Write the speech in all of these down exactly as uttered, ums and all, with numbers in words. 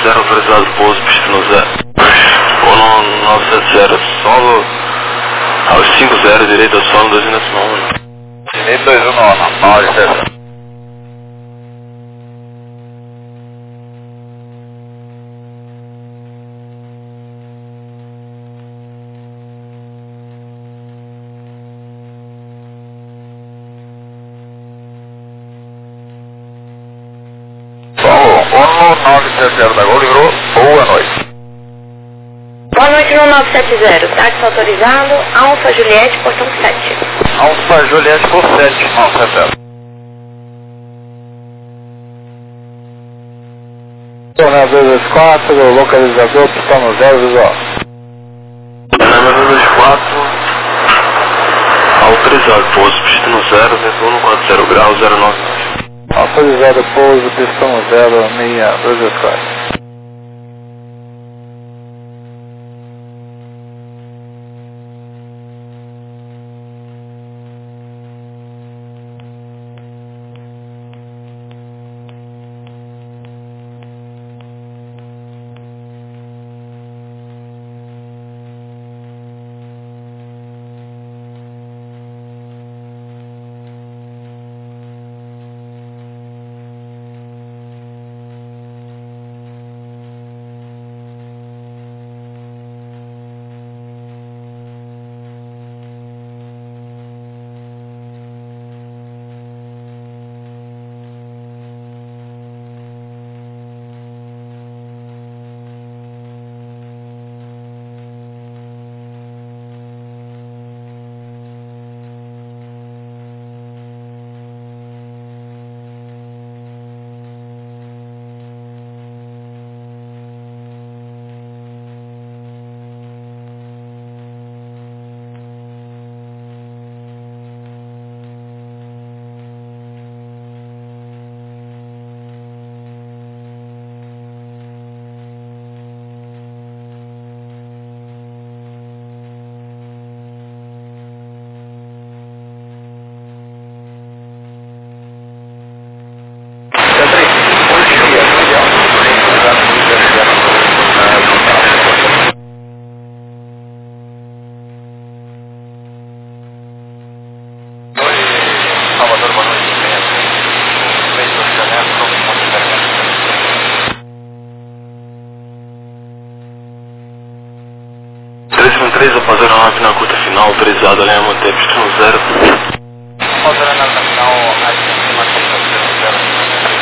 zero, autorizado pouso, pista no zero. um nove sete zero, solo, aos cinco zero, direito ao solo, dois um um. Direito dois um um, nove sete zero. um nove sete zero da Gol livrou, boa noite. Boa noite no nove sete zero, táxi autorizado, Alfa Juliette, portão sete. Alfa Juliette por sete, nove sete zero. Tornado dois dois quatro, localizador, pistão no zero, visual. Tornado dois dois quatro, autorizado, pouso, pista no zero, vento um quatro zero graus, zero nove nove. Autorizado pouso, pistão zero, seis dois dois quatro. três, após a aeronave na curta final, autorizado, alinha manter pista no zero. Após a aeronave na final, a gente mantém pista no zero.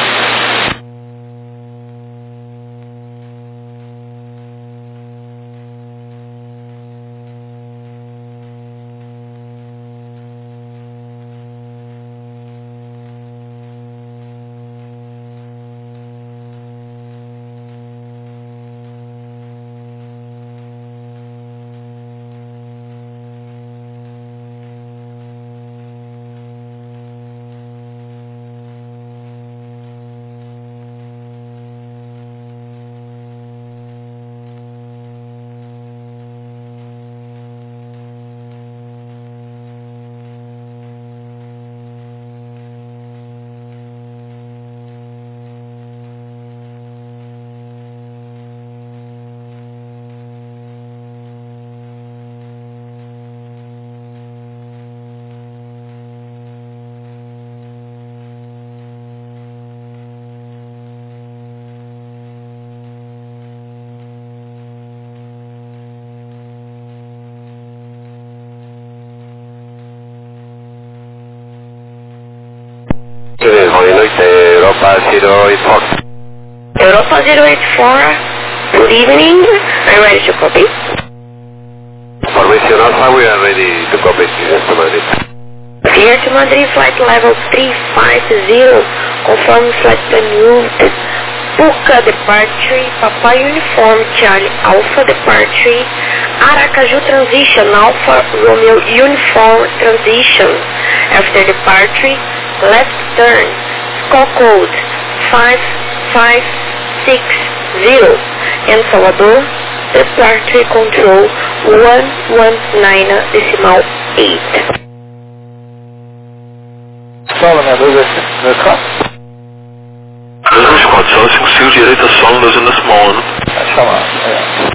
Boa noite, Europa zero eight four. Europa zero eight four, good evening, are you ready to copy? Formation Alpha, we are ready to copy to Madrid. Clear to Madrid, flight level three five zero, confirm flight plan route, Puka departure, Papa Uniform Charlie Alpha departure, Aracaju transition, Alpha Romeo Uniform transition, after departure, left turn, score code five five six zero, and Salvador, departure control one one nine decimal eight. Solo, né? dois dois quatro. dois dois quatro, só cinco segundos direita solo doze decimal one. Pode chamar. É.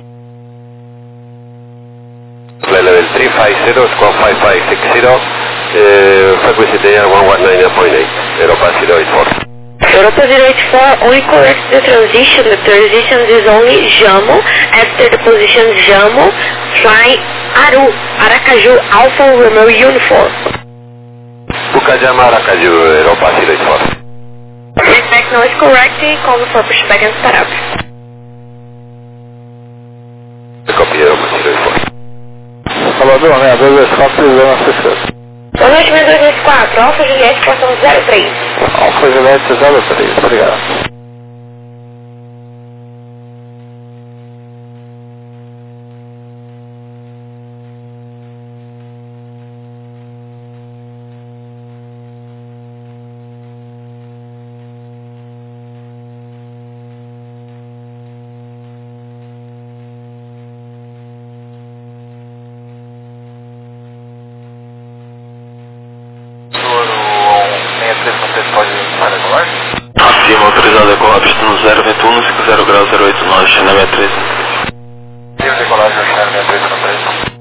Level three five zero, squawk five five six zero, uh, frequency there one one nine point eight, Europa zero eight four. Europa zero eight four, only correct the transition. The transition is only Jamo. After the position Jamo, fly Aru, Aracaju, Alpha Romeo Uniform. Pukajama Aracaju, Europa zero eight four. Respect noise correctly, cover for pushback and start up. Copy Europa zero eight four. Salvador, né? dois quatro zero seis. Boa noite, dois dois quatro, Alfa Juliette, portão zero três. Alfa Juliette zero três, obrigado. Acima, autorizado decolar, pista no zero vinte e um, cinco zero grau zero oito nove, China sessenta e três. Tive decolagem ao China sessenta e três no três.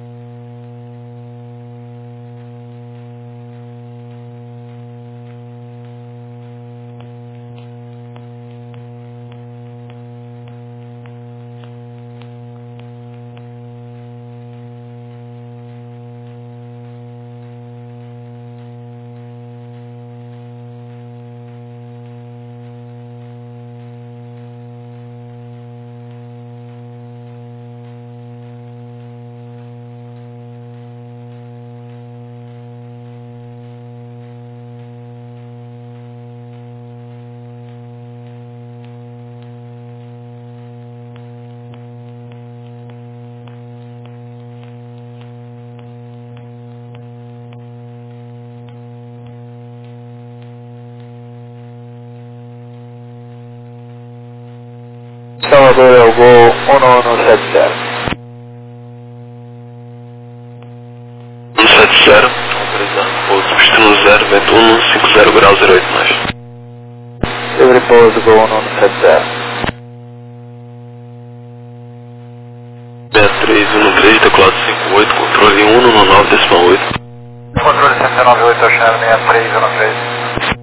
Salvador é o gol um um sete zero. um sete zero, autorizado, pouso, pista no zero vinte e um, cinco zero grau zero oito nove. Livre pouso, gol um um sete zero. sessenta e três, um três, teclado cinco oito, controle um um nove decimal oito. Controle sete nove oito, ao China sessenta e três um três.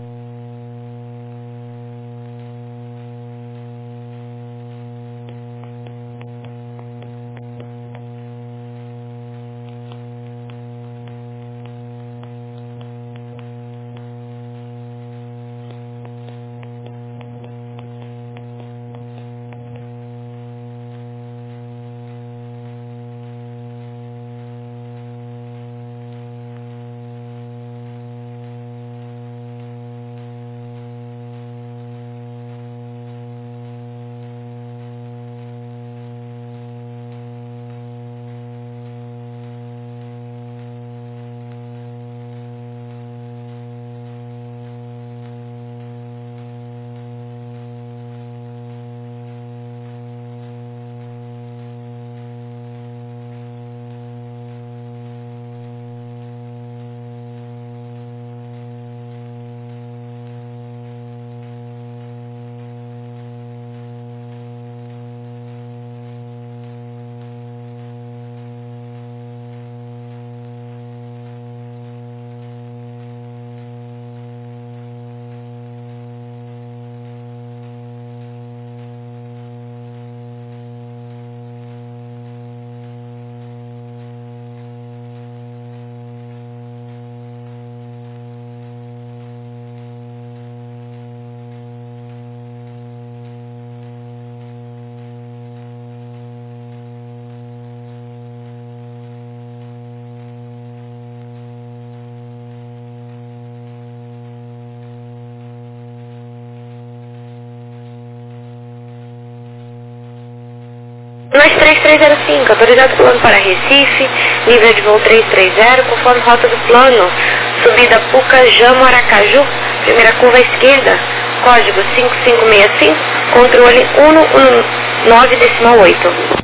Nós três três zero cinco, autorizado plano para Recife, nível de voo três três zero, conforme rota do plano, subida Pucajamo, Aracaju, primeira curva à esquerda, código cinco cinco seis cinco, controle um um nove decimal oito.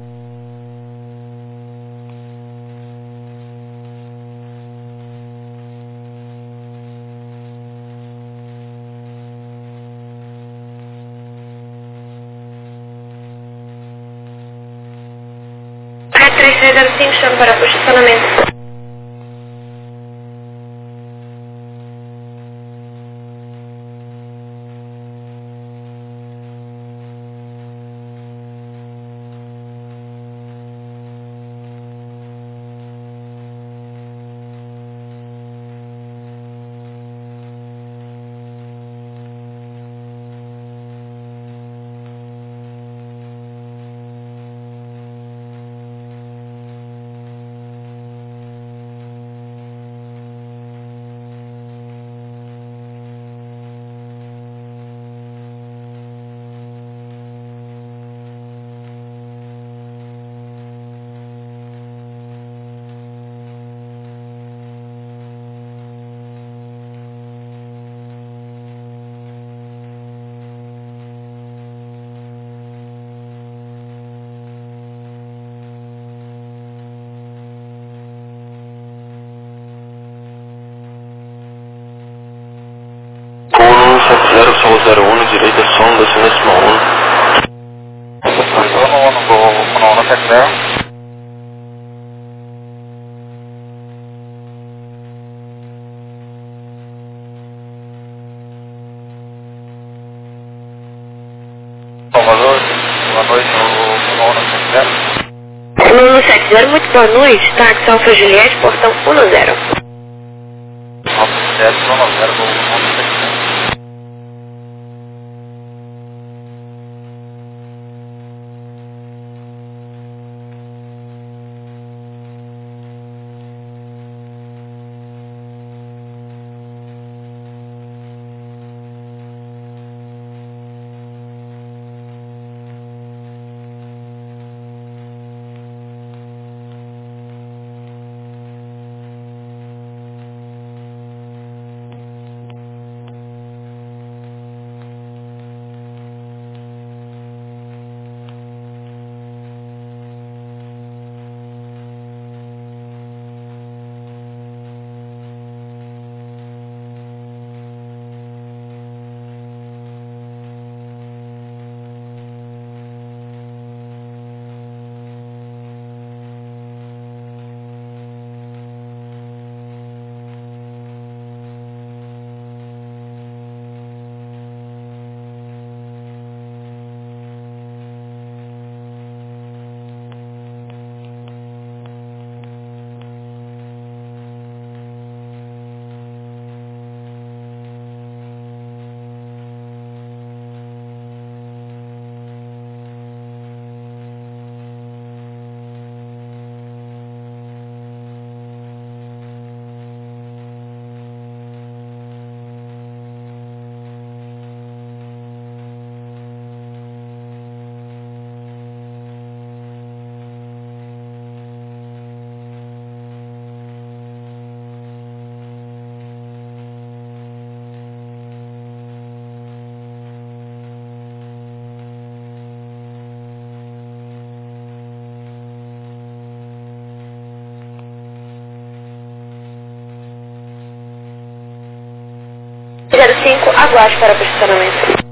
três zero cinco, chame para posicionamento. sete zero, solo zero um, direita, som, decimésima um. Retorno um, go um sete zero. Salvador, boa noite, no um sete zero. No um sete zero, muito boa noite, táxi Alfa Juliette, portão um zero. Alfa Juliette, um zero, go um sete zero. zero cinco, aguarde para posicionamento.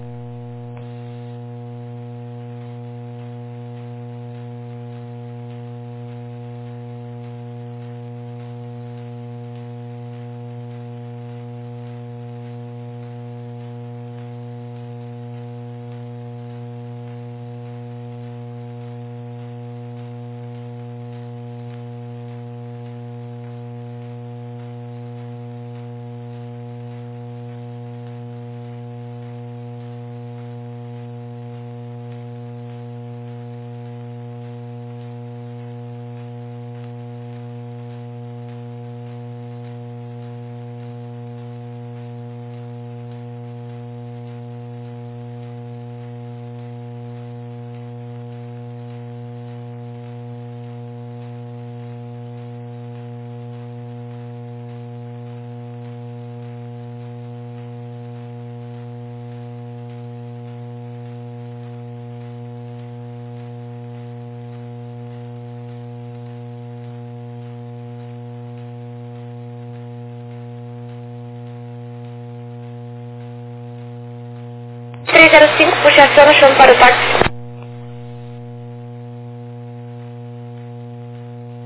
três zero cinco, puxa ação, chama para o táxi.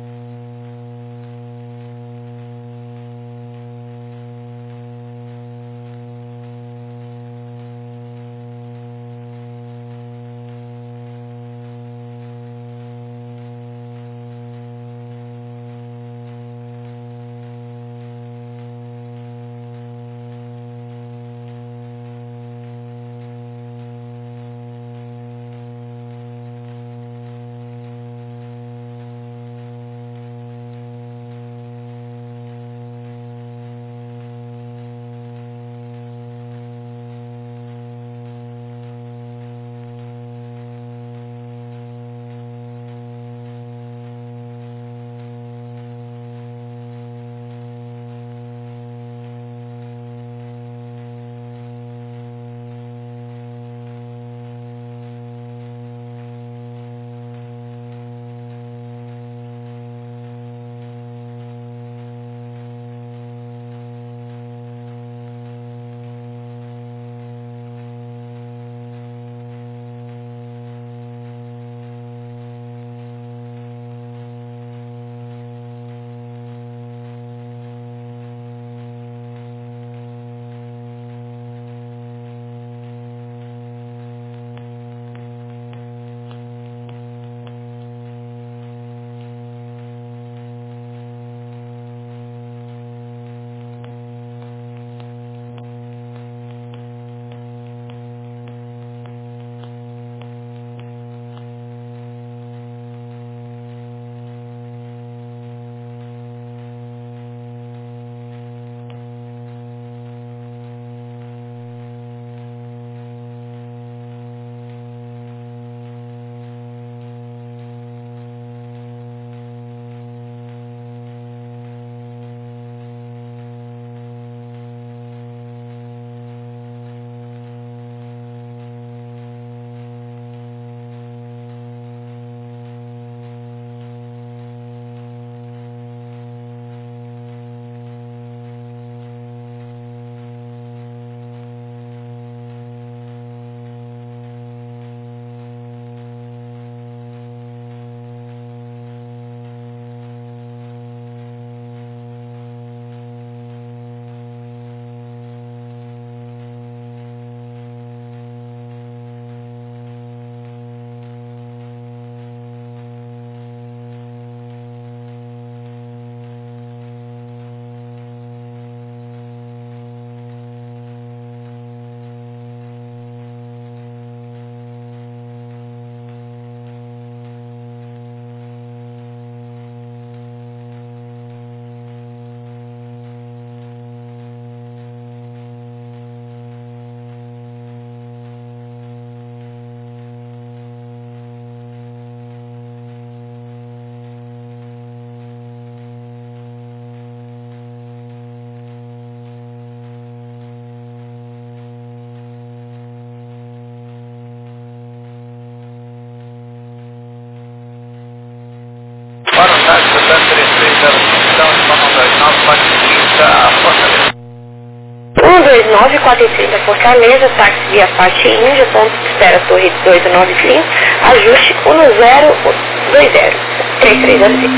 nove quatro trinta Fortaleza, táxi via Pati Índia, ponto de espera Torre dois nove cinco, ajuste um zero dois zero, três três zero cinco.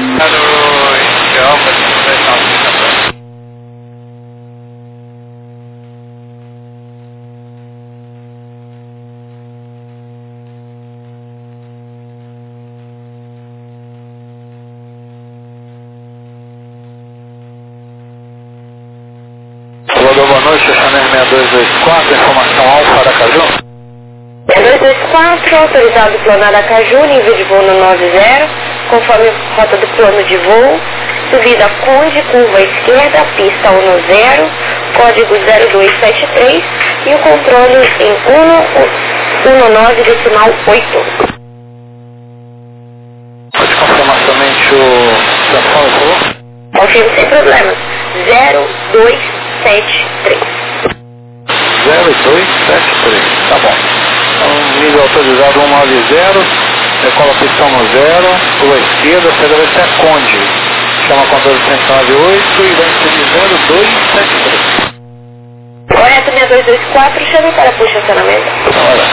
Salvador, boa noite, Chanel seis dois dois quatro, informação Alfa Aracaju. seis dois dois quatro, autorizado plano Aracaju, nível de voo no nove zero, conforme rota do plano de voo, subida Conde, curva esquerda, pista um zero, código zero dois sete três e o controle em um nove decimal oito. Pode confirmar somente o telefone, por favor? Confirmo sem problemas. zero dois sete três. zero dois sete três, tá bom. Então, nível autorizado cento e noventa, decola pista um zero, pula esquerda, você deve ser a Conde. Chama controle cento e noventa e oito e vai ser de zero dois sete três. Correto, seis dois dois quatro, chame para o estacionamento. Olha.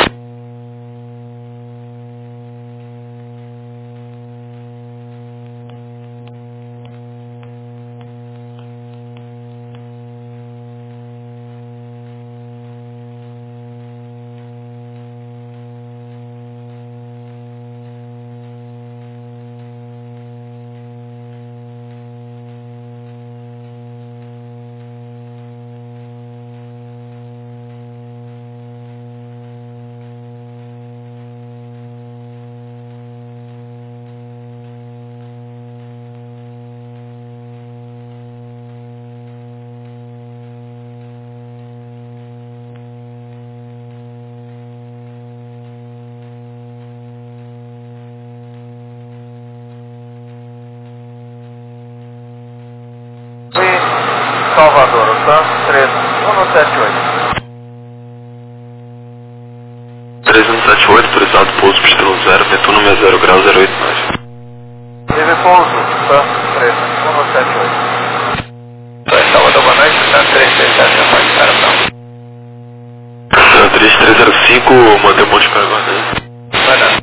Salvador, Santos três um sete oito. três um sete oito, autorizado pouso pista no zero, vento número zero grau zero oito nove. Teve pouso, Santos três um sete oito. Salvador, boa noite, Santos três três sete, pode espera não. três três zero cinco, mantém o monte para guardar. Vai dar.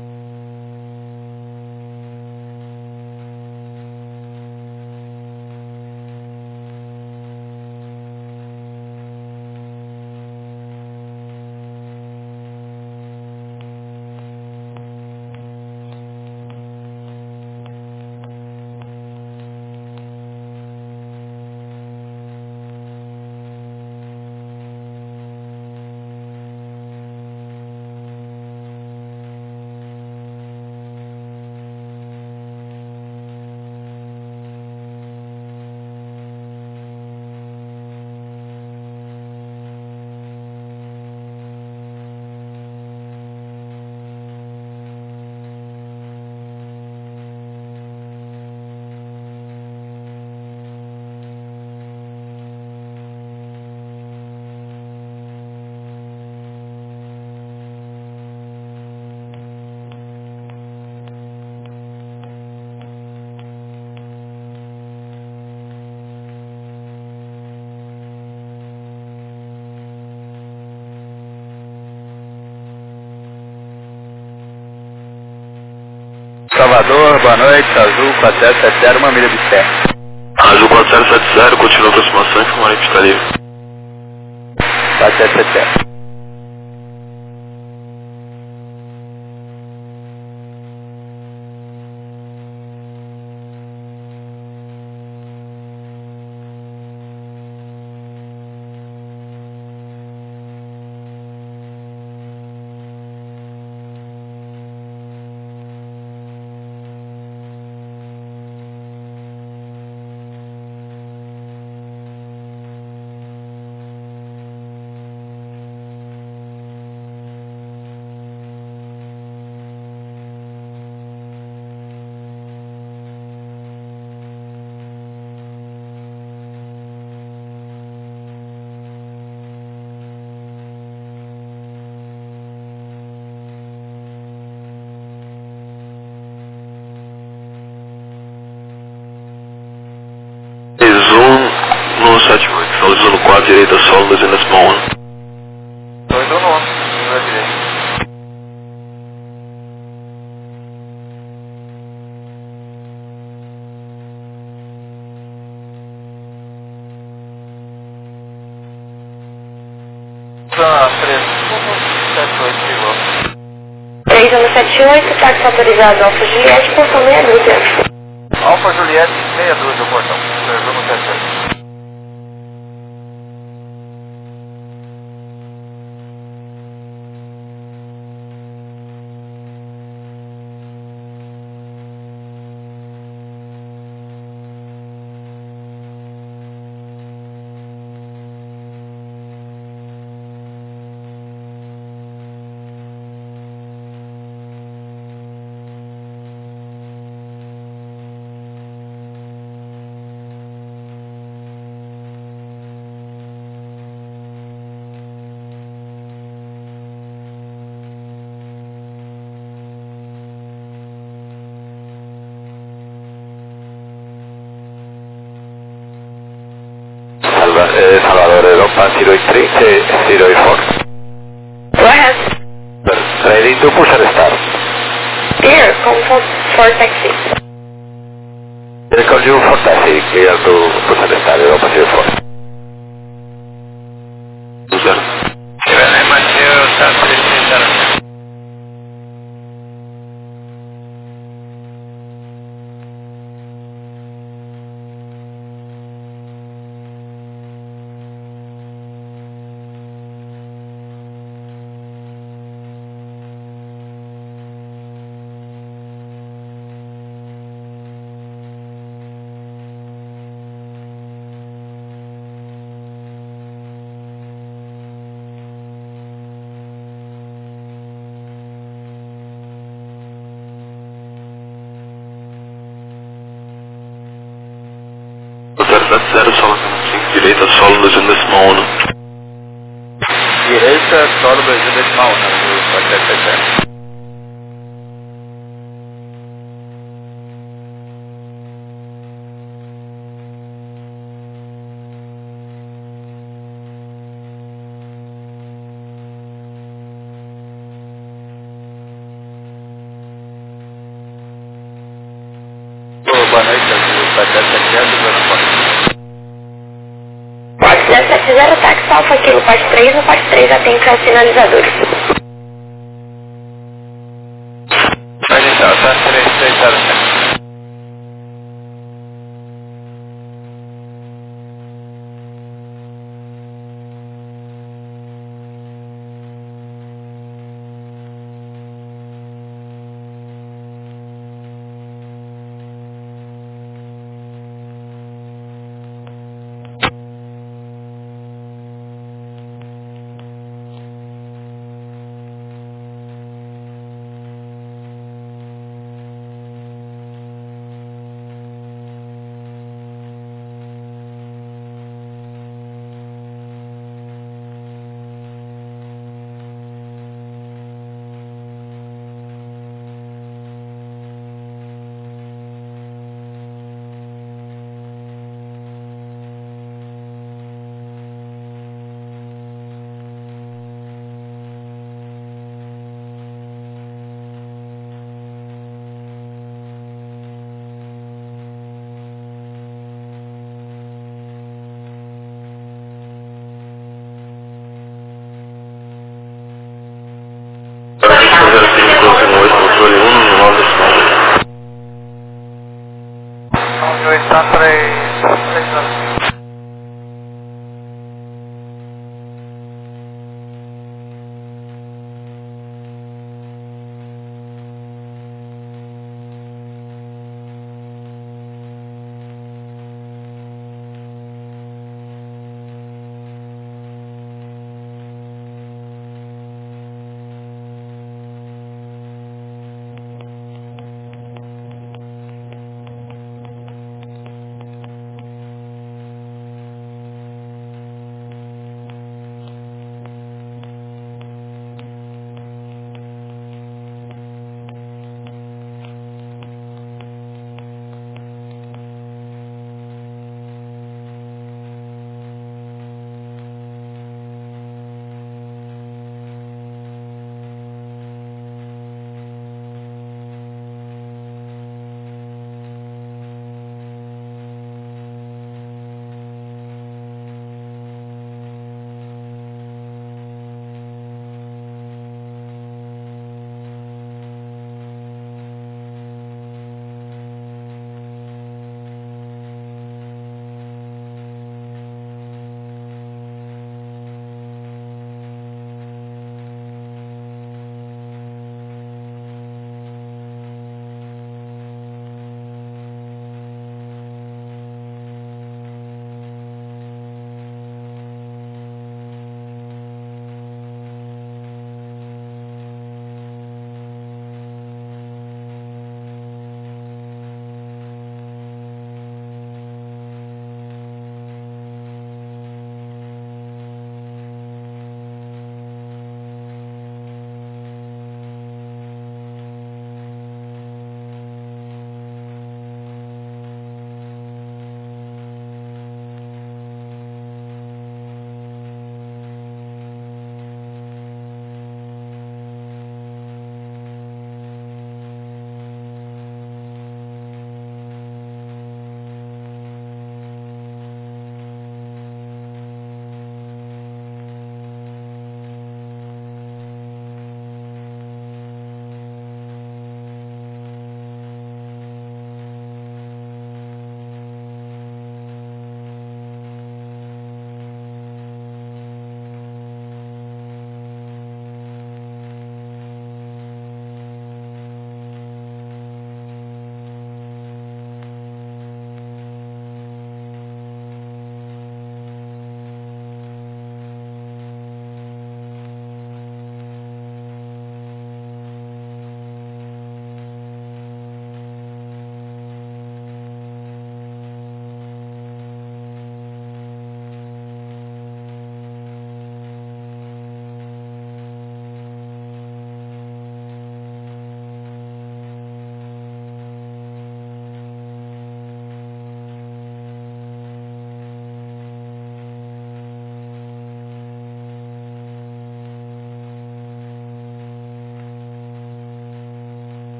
Salvador, boa noite, Azul quatro zero sete zero, uma milha de pé. Azul quatro zero sete zero, continua a aproximação, informarei pista livre. quatro zero sete zero. dois um quatro, direita solo, dois decimal um. dois um nove, língua direita. três um sete oito, táxi autorizado Alfa Juliette, portão meia dúzia. Alfa Juliette, meia dúzia, o portão. três um sete oito. Eh, Salvador, Europa zero eight three, zero eight four. Go ahead. Ready to push and start. Clear, comfort for taxi. I call you for taxi, clear to push and start, Europa zero four. Zero. zero solo, cinco, direita solo, dois um decimal um. Direita, solo, dois um decimal um, pode ser certo. Boa noite, pode ser certo. Pode ser sete zero, táxi Alfa Kilo, parte três, no parte três atende aos sinalizadores. Pode entrar, tá? três três zero sete.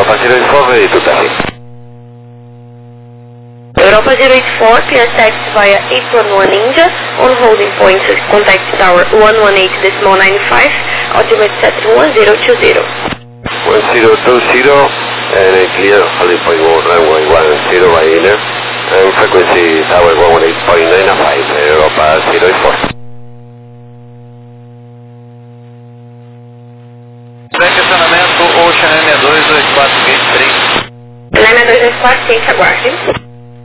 Europa zero eight four, ready to taxi. Europa zero eight four, P S X via eight one one India, on holding point, contact tower one one eight decimal nine five, ultimate set one zero two zero. one zero two zero, and clear holding point runway one zero by inner, and frequency tower one one eight point nine five, Europa zero eight four. Estacionamento Ocean M dois dois quatro gate três. M dois dois quatro, quente, aguarde.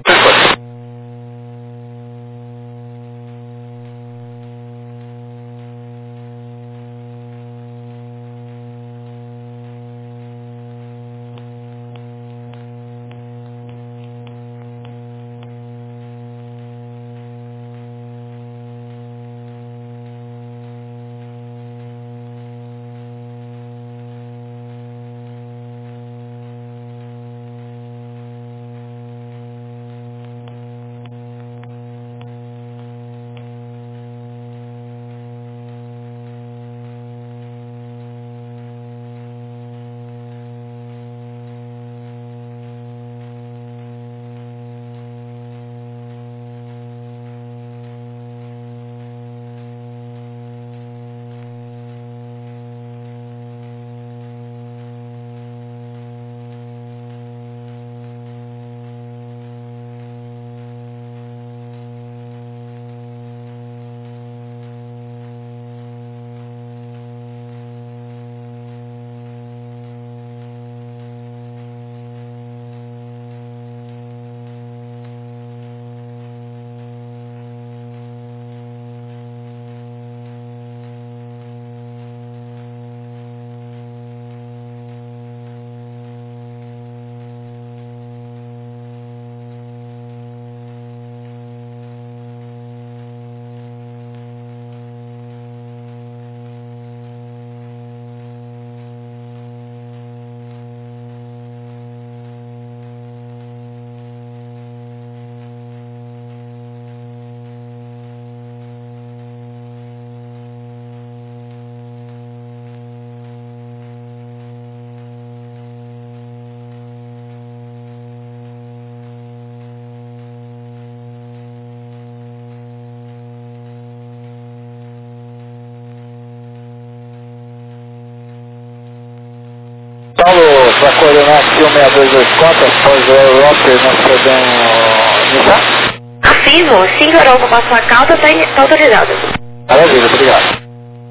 Paulo, para coordenar aqui o seis dois dois quatro, após o Europa, nós podemos iniciar? Afirmo, cinco Europa passou a calda, está tá autorizado. Maravilha, obrigado.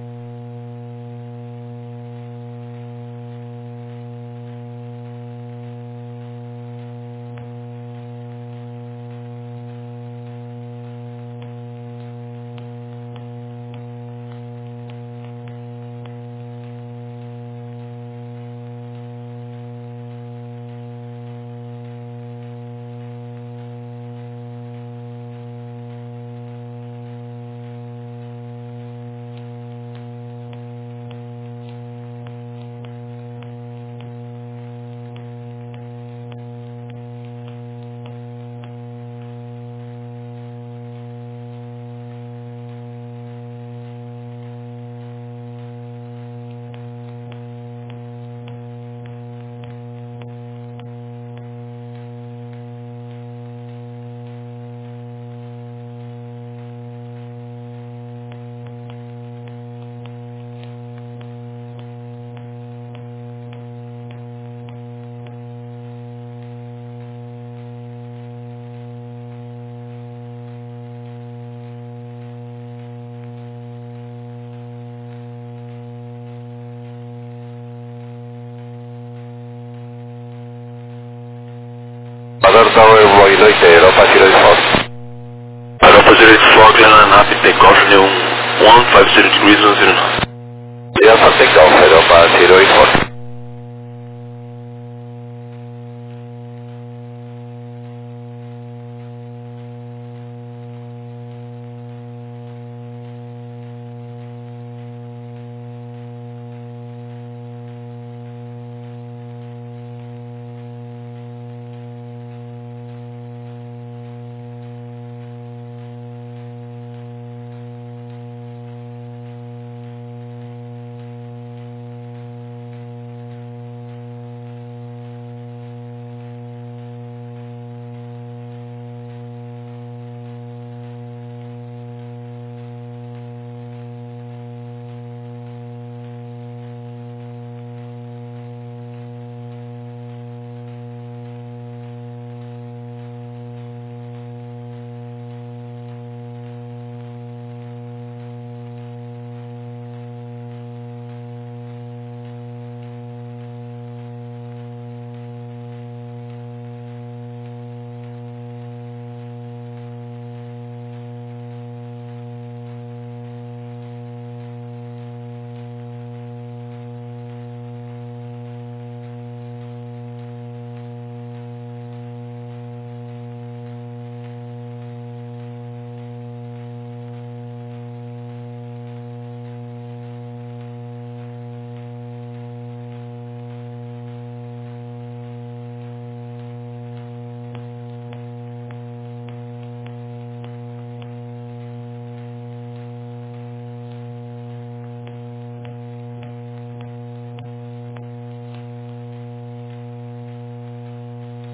Ecuador Tower one eight, Europa zero eight four. Europa zero eight four, clear and happy takeoff, new one five zero degrees one zero nine. Clear for takeoff, Europa zero eight four.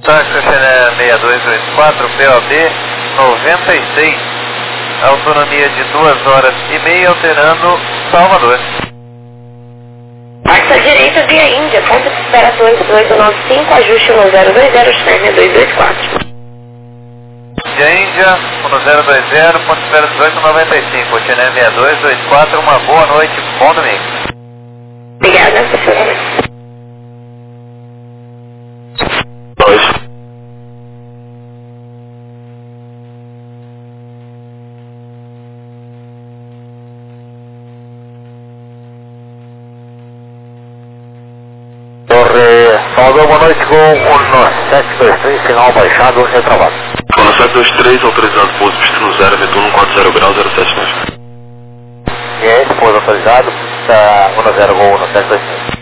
Táxi Xené seis dois oito quatro, P O B noventa e seis, autonomia de duas horas e meia, alterando Salvador. Táxi à direita via Índia, ponto de espera dois oito nove cinco, ajuste um zero dois zero, Xené dois dois quatro. Via Índia, um zero dois zero, ponto de espera dezoito noventa e cinco, Xené seis dois oito quatro, uma boa noite, bom domingo. Obrigada, senhora. Dois. Torre Salvador, boa noite, com um sete dois três, sinal baixado, retravado. Quando sete dois três, autorizado pouso pistino zero, vento um quatro zero graus, zero sete nós. E aí, pouso autorizado, está um zero com um sete dois três.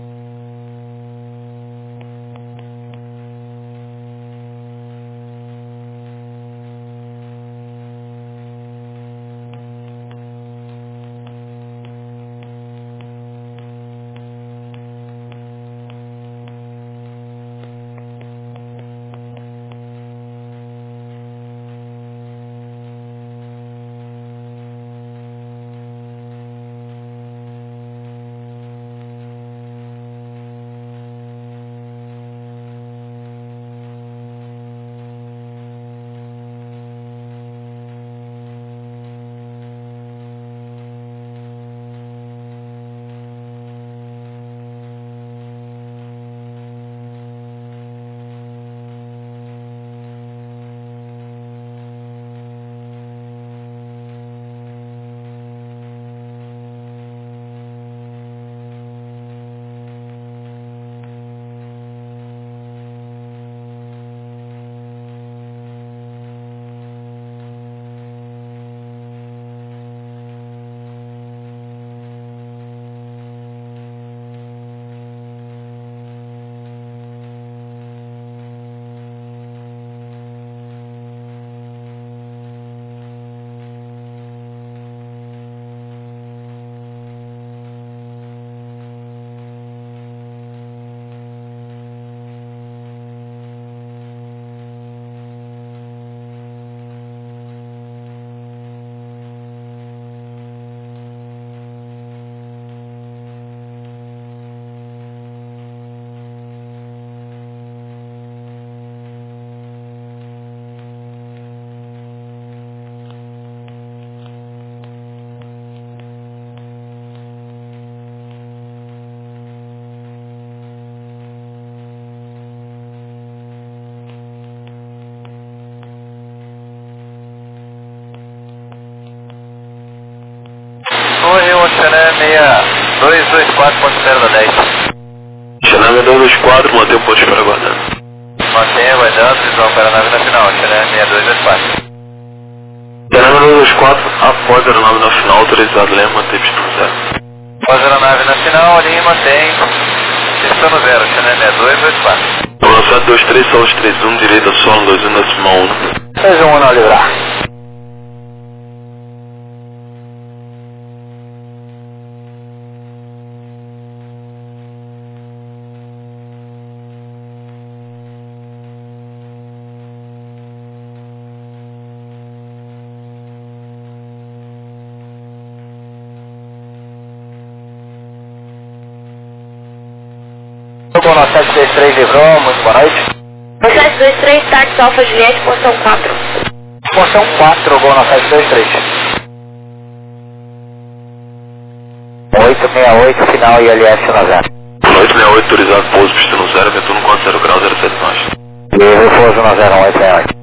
Torre um Xené seis dois dois quatro, ponto zero dez. Xené seis dois dois quatro, mantém o ponto de espera aguardando. Mantenha aguardando, visual para a nave nacional, Xené seis dois dois quatro. Xené seis dois dois quatro, após a aeronave nacional, autorizado, lembra, mantém pistão zero. Após a aeronave nacional, ali mantém pistão zero, Xené seis dois dois quatro. Quando sete dois três, Saúde três um, direita solo, dois um decimal um. seis um não livrar. Gol sete dois três livrou, muito boa noite. sete dois três, táxi Alfa Juliette, porção quatro. Porção quatro, gol na sete dois três. oito seis oito, final I L S na zero. oito seis oito, autorizado pouso pistino zero, vento um quatro zero graus, zero sete nós. Livre, pouso na zero um oito seis oito.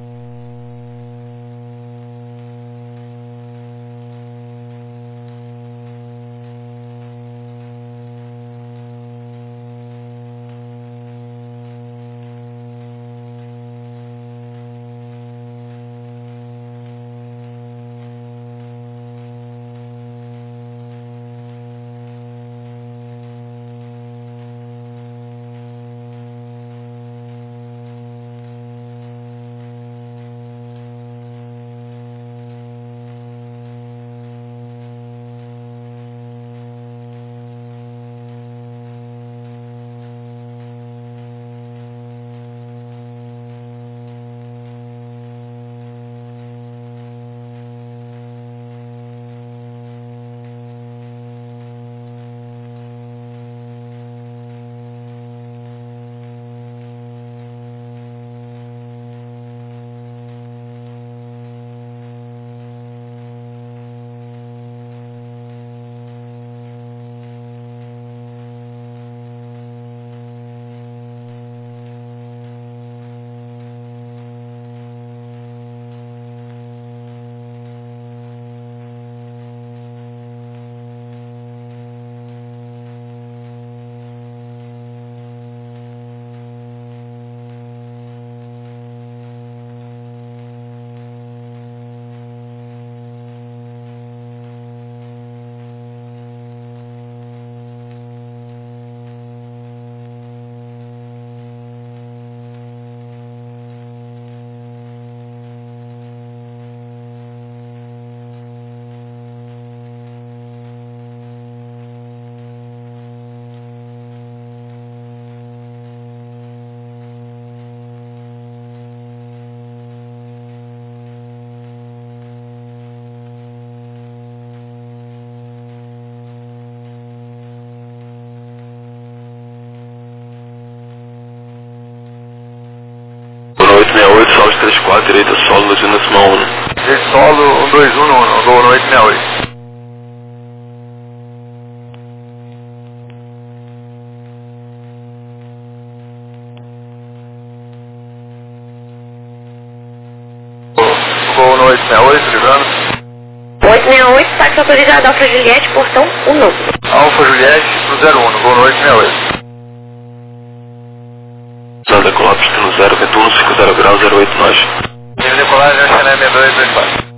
dois quatro, direita solo, dois um decimal um. Direito solo, um dois um no uno, voo no oito seis oito. Voo no oito seis oito, livrando. oito seis oito, táxi autorizado, Alfa Juliette, portão um. Alfa Juliette pro zero um, voo no oito seis oito. Zanda Colapso no zero, vento um, cinco zero grau, zero oito nós. Nível de decolagem, Chennai seis dois dois quatro.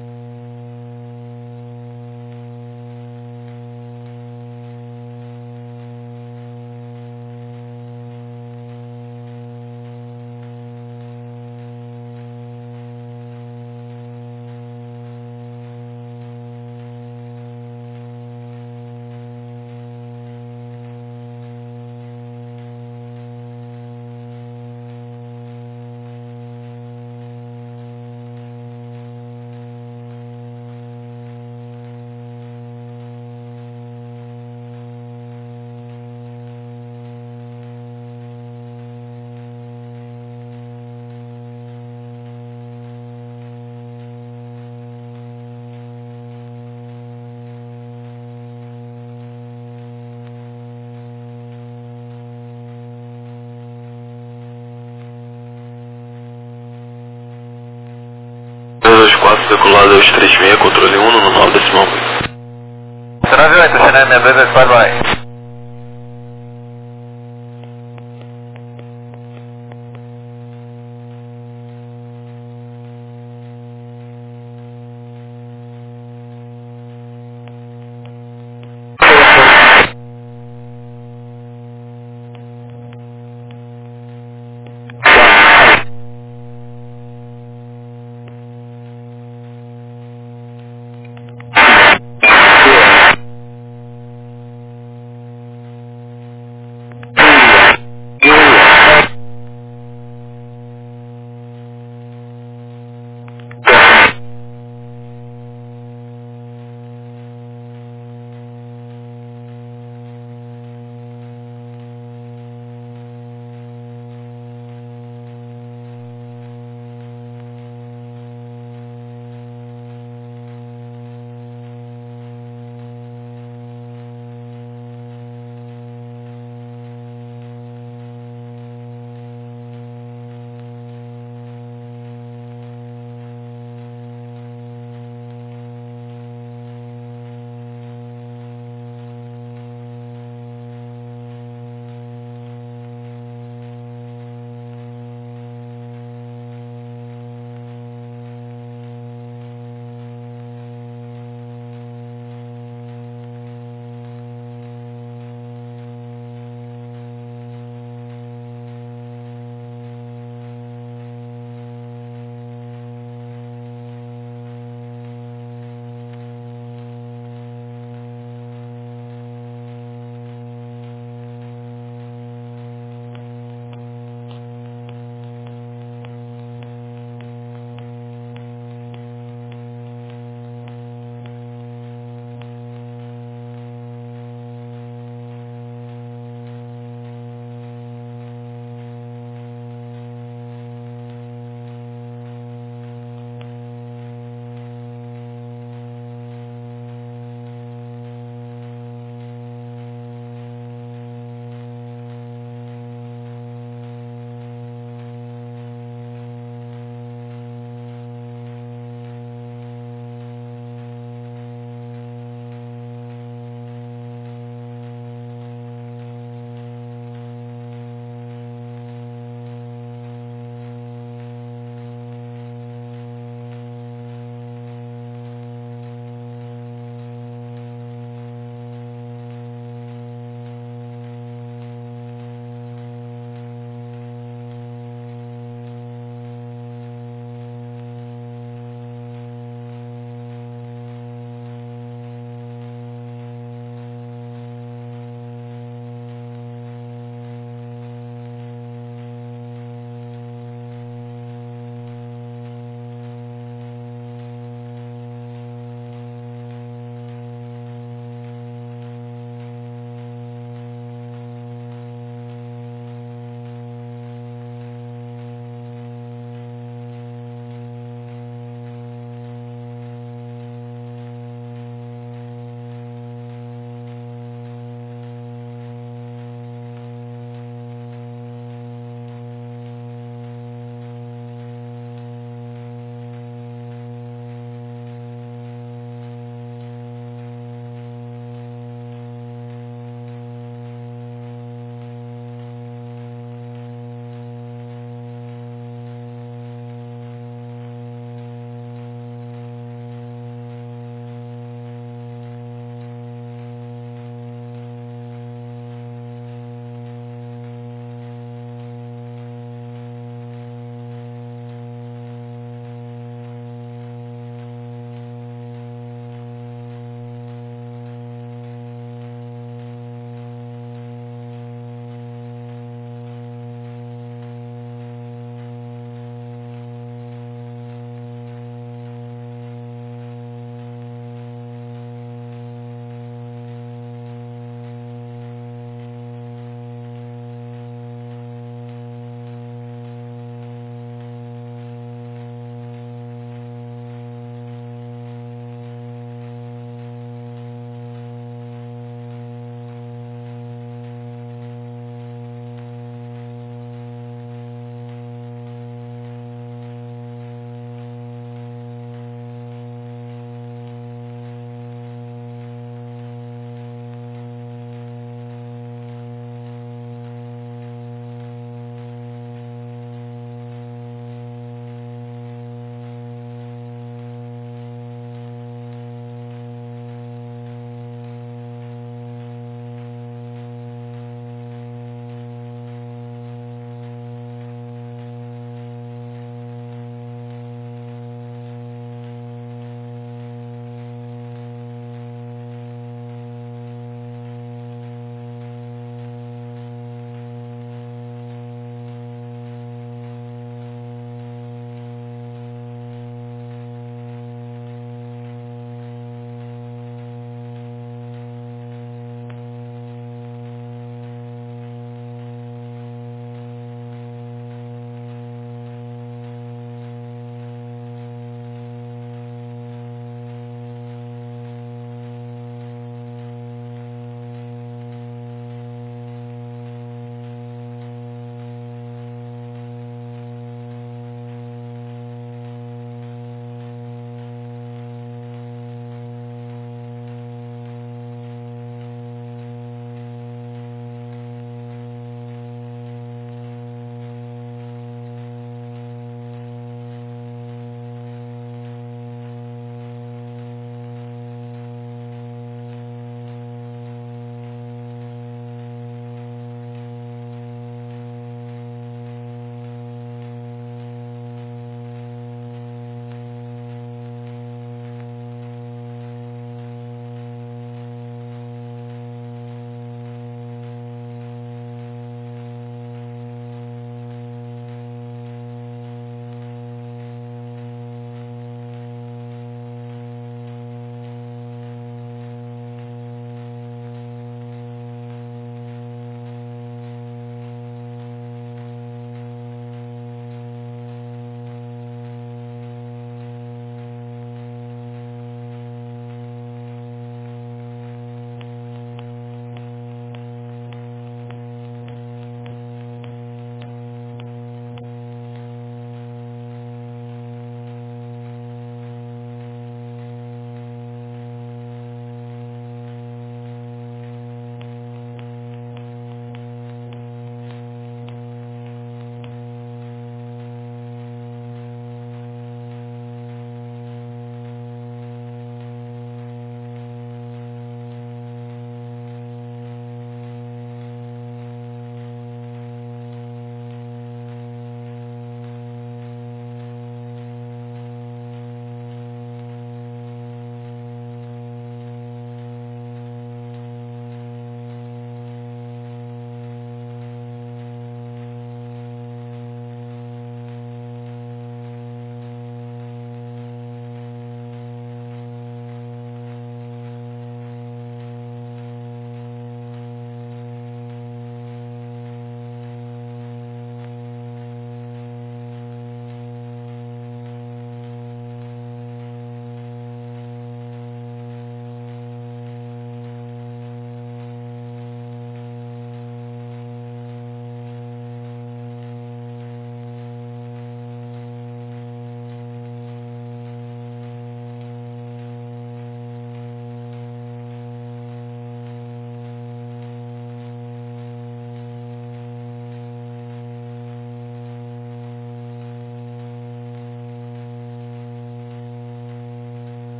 dois quatro, decolado dois três seis, controle um no nove decimal oito. nove oito, Chennai seis dois dois quatro, vai.